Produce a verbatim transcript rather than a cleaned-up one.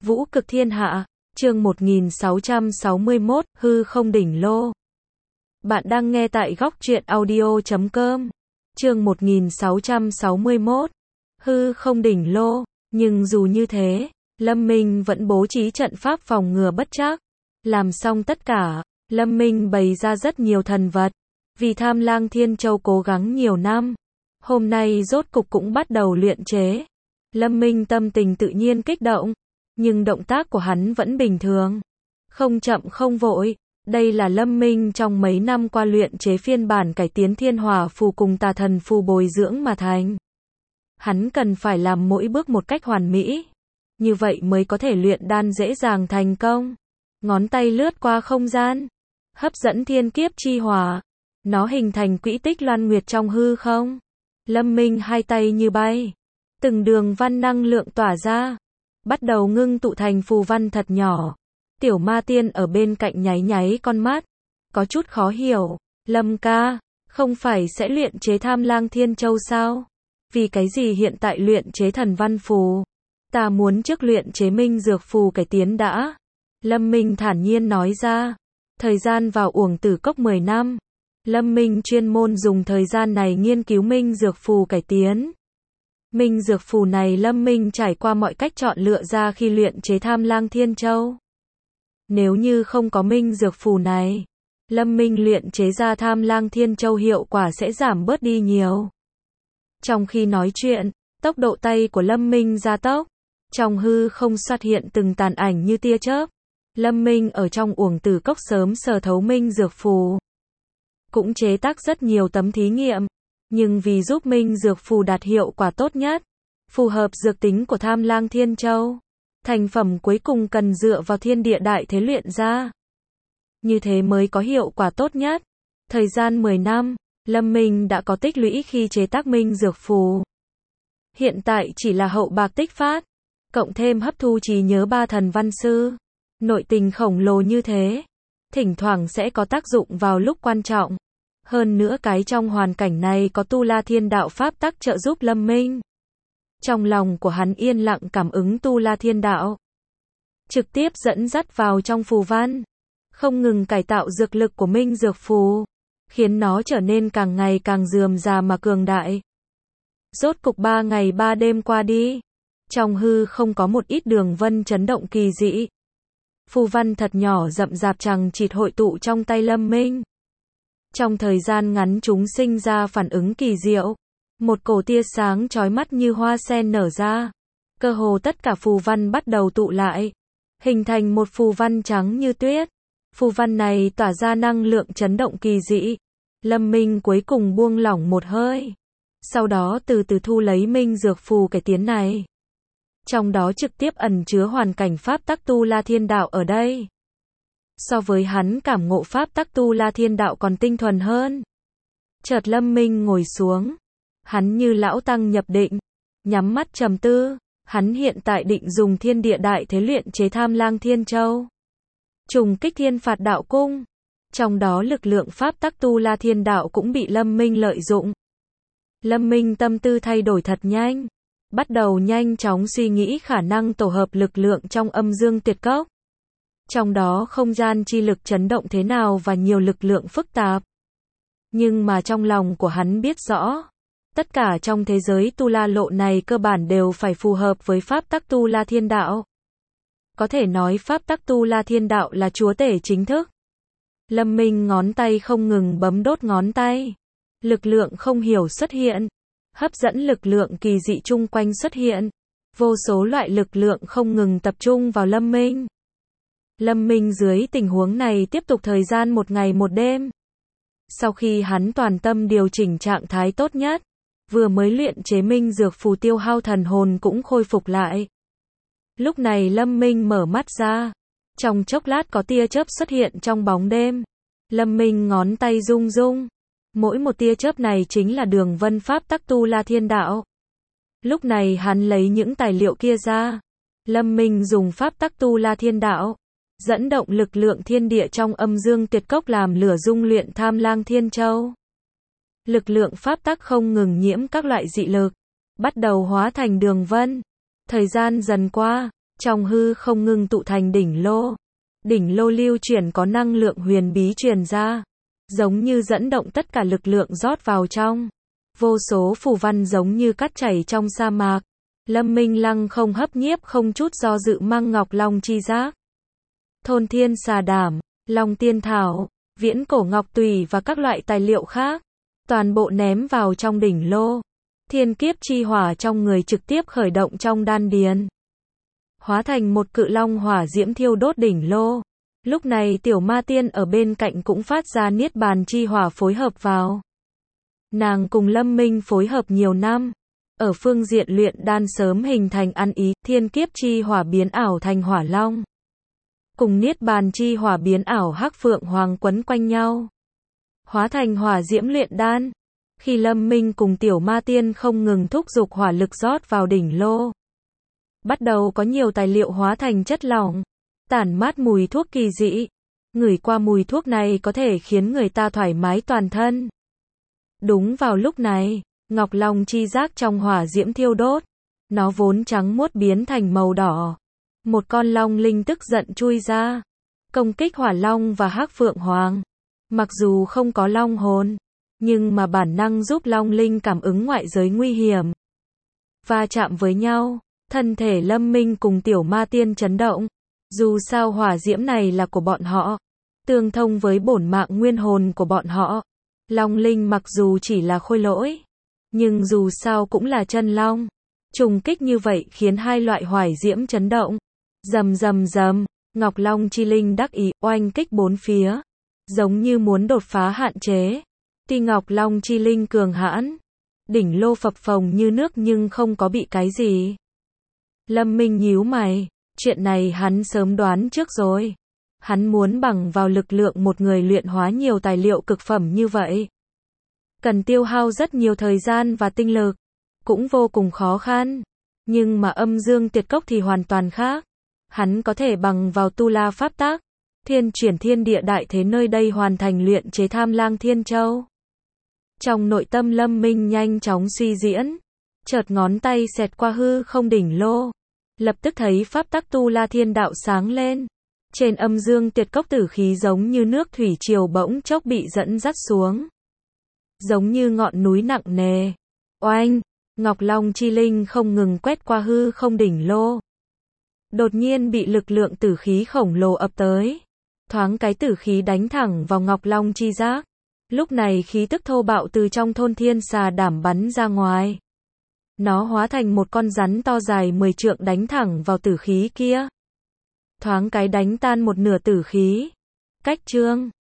Vũ cực thiên hạ, chương một nghìn sáu trăm sáu mươi mốt, hư không đỉnh lô. Bạn đang nghe tại góc truyện audio chấm com. Chương một nghìn sáu trăm sáu mươi mốt, hư không đỉnh lô. Nhưng dù như thế, Lâm Minh vẫn bố trí trận pháp phòng ngừa bất trắc. Làm xong tất cả, Lâm Minh bày ra rất nhiều thần vật. Vì Tham Lang Thiên Châu cố gắng nhiều năm, hôm nay rốt cục cũng bắt đầu luyện chế. Lâm Minh tâm tình tự nhiên kích động, nhưng động tác của hắn vẫn bình thường, không chậm không vội. Đây là Lâm Minh trong mấy năm qua luyện chế phiên bản cải tiến thiên hỏa phù cùng tà thần phù bồi dưỡng mà thành. Hắn cần phải làm mỗi bước một cách hoàn mỹ, như vậy mới có thể luyện đan dễ dàng thành công. Ngón tay lướt qua không gian, hấp dẫn thiên kiếp chi hỏa, nó hình thành quỹ tích loan nguyệt trong hư không. Lâm Minh hai tay như bay, từng đường văn năng lượng tỏa ra, bắt đầu ngưng tụ thành phù văn thật nhỏ. Tiểu Ma Tiên ở bên cạnh nháy nháy con mắt, có chút khó hiểu. Lâm ca, không phải sẽ luyện chế Tham Lang Thiên Châu sao? Vì cái gì hiện tại luyện chế thần văn phù? Ta muốn trước luyện chế minh dược phù cải tiến đã. Lâm Minh thản nhiên nói ra. Thời gian vào Uổng Tử Cốc mười năm. Lâm Minh chuyên môn dùng thời gian này nghiên cứu minh dược phù cải tiến. Minh dược phù này Lâm Minh trải qua mọi cách chọn lựa ra khi luyện chế Tham Lang Thiên Châu. Nếu như không có minh dược phù này, Lâm Minh luyện chế ra Tham Lang Thiên Châu hiệu quả sẽ giảm bớt đi nhiều. Trong khi nói chuyện, tốc độ tay của Lâm Minh gia tốc, trong hư không xuất hiện từng tàn ảnh như tia chớp. Lâm Minh ở trong Uổng Tử Cốc sớm sở thấu minh dược phù, cũng chế tác rất nhiều tấm thí nghiệm, nhưng vì giúp minh dược phù đạt hiệu quả tốt nhất, phù hợp dược tính của Tham Lang Thiên Châu, thành phẩm cuối cùng cần dựa vào thiên địa đại thế luyện ra. Như thế mới có hiệu quả tốt nhất. Thời gian mười năm, Lâm Minh đã có tích lũy khi chế tác minh dược phù. Hiện tại chỉ là hậu bạc tích phát, cộng thêm hấp thu trí nhớ ba thần văn sư. Nội tình khổng lồ như thế, thỉnh thoảng sẽ có tác dụng vào lúc quan trọng. Hơn nữa cái trong hoàn cảnh này có Tu La Thiên Đạo pháp tắc trợ giúp Lâm Minh. Trong lòng của hắn yên lặng cảm ứng Tu La Thiên Đạo, trực tiếp dẫn dắt vào trong phù văn, không ngừng cải tạo dược lực của minh dược phù, khiến nó trở nên càng ngày càng rườm rà mà cường đại. Rốt cục ba ngày ba đêm qua đi, trong hư không có một ít đường vân chấn động kỳ dị. Phù văn thật nhỏ rậm rạp chằng chịt hội tụ trong tay Lâm Minh. Trong thời gian ngắn chúng sinh ra phản ứng kỳ diệu. Một cổ tia sáng chói mắt như hoa sen nở ra. Cơ hồ tất cả phù văn bắt đầu tụ lại, hình thành một phù văn trắng như tuyết. Phù văn này tỏa ra năng lượng chấn động kỳ dị. Lâm Minh cuối cùng buông lỏng một hơi. Sau đó từ từ thu lấy minh dược phù cải tiến này. Trong đó trực tiếp ẩn chứa hoàn cảnh pháp tắc Tu La Thiên Đạo ở đây. So với hắn cảm ngộ pháp tắc Tu La Thiên Đạo còn tinh thuần hơn. Chợt Lâm Minh ngồi xuống. Hắn như lão tăng nhập định, nhắm mắt trầm tư. Hắn hiện tại định dùng thiên địa đại thế luyện chế Tham Lang Thiên Châu, trùng kích Thiên Phạt Đạo Cung. Trong đó lực lượng pháp tắc Tu La Thiên Đạo cũng bị Lâm Minh lợi dụng. Lâm Minh tâm tư thay đổi thật nhanh, bắt đầu nhanh chóng suy nghĩ khả năng tổ hợp lực lượng trong âm dương tuyệt cốc. Trong đó không gian chi lực chấn động thế nào và nhiều lực lượng phức tạp. Nhưng mà trong lòng của hắn biết rõ, tất cả trong thế giới Tu La Lộ này cơ bản đều phải phù hợp với pháp tắc Tu La Thiên Đạo. Có thể nói pháp tắc Tu La Thiên Đạo là chúa tể chính thức. Lâm Minh ngón tay không ngừng bấm đốt ngón tay. Lực lượng không hiểu xuất hiện. Hấp dẫn lực lượng kỳ dị chung quanh xuất hiện. Vô số loại lực lượng không ngừng tập trung vào Lâm Minh. Lâm Minh dưới tình huống này tiếp tục thời gian một ngày một đêm. Sau khi hắn toàn tâm điều chỉnh trạng thái tốt nhất, vừa mới luyện chế minh dược phù tiêu hao thần hồn cũng khôi phục lại. Lúc này Lâm Minh mở mắt ra. Trong chốc lát có tia chớp xuất hiện trong bóng đêm. Lâm Minh ngón tay rung rung. Mỗi một tia chớp này chính là đường vân pháp tắc Tu La Thiên Đạo. Lúc này hắn lấy những tài liệu kia ra. Lâm Minh dùng pháp tắc Tu La Thiên Đạo, dẫn động lực lượng thiên địa trong âm dương tuyệt cốc làm lửa dung luyện Tham Lang Thiên Châu. Lực lượng pháp tắc không ngừng nhiễm các loại dị lực, bắt đầu hóa thành đường vân. Thời gian dần qua, trong hư không ngưng tụ thành đỉnh lô. Đỉnh lô lưu chuyển có năng lượng huyền bí truyền ra, giống như dẫn động tất cả lực lượng rót vào trong. Vô số phù văn giống như cát chảy trong sa mạc. Lâm Minh Lăng không hấp nhiếp không chút do dự mang Ngọc Long chi giác, Thôn Thiên Xà Đảm, Long Tiên Thảo, Viễn Cổ Ngọc Tùy và các loại tài liệu khác, toàn bộ ném vào trong đỉnh lô. Thiên kiếp chi hỏa trong người trực tiếp khởi động trong đan điền, hóa thành một cự long hỏa diễm thiêu đốt đỉnh lô. Lúc này Tiểu Ma Tiên ở bên cạnh cũng phát ra niết bàn chi hỏa phối hợp vào. Nàng cùng Lâm Minh phối hợp nhiều năm, ở phương diện luyện đan sớm hình thành ăn ý, thiên kiếp chi hỏa biến ảo thành hỏa long, cùng niết bàn chi hỏa biến ảo hắc phượng hoàng quấn quanh nhau, hóa thành hỏa diễm luyện đan. Khi Lâm Minh cùng Tiểu Ma Tiên không ngừng thúc giục hỏa lực rót vào đỉnh lô, bắt đầu có nhiều tài liệu hóa thành chất lỏng, tản mát mùi thuốc kỳ dị. Ngửi qua mùi thuốc này có thể khiến người ta thoải mái toàn thân. Đúng vào lúc này, Ngọc Long chi giác trong hỏa diễm thiêu đốt, nó vốn trắng muốt biến thành màu đỏ. Một con long linh tức giận chui ra, công kích hỏa long và hắc phượng hoàng. Mặc dù không có long hồn, nhưng mà bản năng giúp long linh cảm ứng ngoại giới nguy hiểm. Va chạm với nhau, thân thể Lâm Minh cùng Tiểu Ma Tiên chấn động. Dù sao hỏa diễm này là của bọn họ, tương thông với bổn mạng nguyên hồn của bọn họ. Long linh mặc dù chỉ là khôi lỗi, nhưng dù sao cũng là chân long. Trùng kích như vậy khiến hai loại hỏa diễm chấn động. Rầm rầm rầm, Ngọc Long chi linh đắc ý, oanh kích bốn phía, giống như muốn đột phá hạn chế. Tuy Ngọc Long chi linh cường hãn, đỉnh lô phập phồng như nước nhưng không có bị cái gì. Lâm Minh nhíu mày, chuyện này hắn sớm đoán trước rồi. Hắn muốn bằng vào lực lượng một người luyện hóa nhiều tài liệu cực phẩm như vậy, cần tiêu hao rất nhiều thời gian và tinh lực, cũng vô cùng khó khăn. Nhưng mà Âm Dương Tuyệt Cốc thì hoàn toàn khác. Hắn có thể bằng vào tu la pháp tắc, thiên chuyển thiên địa đại thế nơi đây hoàn thành luyện chế Tham Lang Thiên Châu. Trong nội tâm Lâm Minh nhanh chóng suy diễn, chợt ngón tay xẹt qua hư không đỉnh lô, lập tức thấy pháp tắc tu la thiên đạo sáng lên. Trên Âm Dương Tuyệt Cốc tử khí giống như nước thủy triều bỗng chốc bị dẫn dắt xuống, giống như ngọn núi nặng nề. Oanh, Ngọc Long chi linh không ngừng quét qua hư không đỉnh lô. Đột nhiên bị lực lượng tử khí khổng lồ ập tới. Thoáng cái tử khí đánh thẳng vào Ngọc Long chi giác. Lúc này khí tức thô bạo từ trong Thôn Thiên Xà Đảm bắn ra ngoài. Nó hóa thành một con rắn to dài mười trượng đánh thẳng vào tử khí kia. Thoáng cái đánh tan một nửa tử khí. Cách chương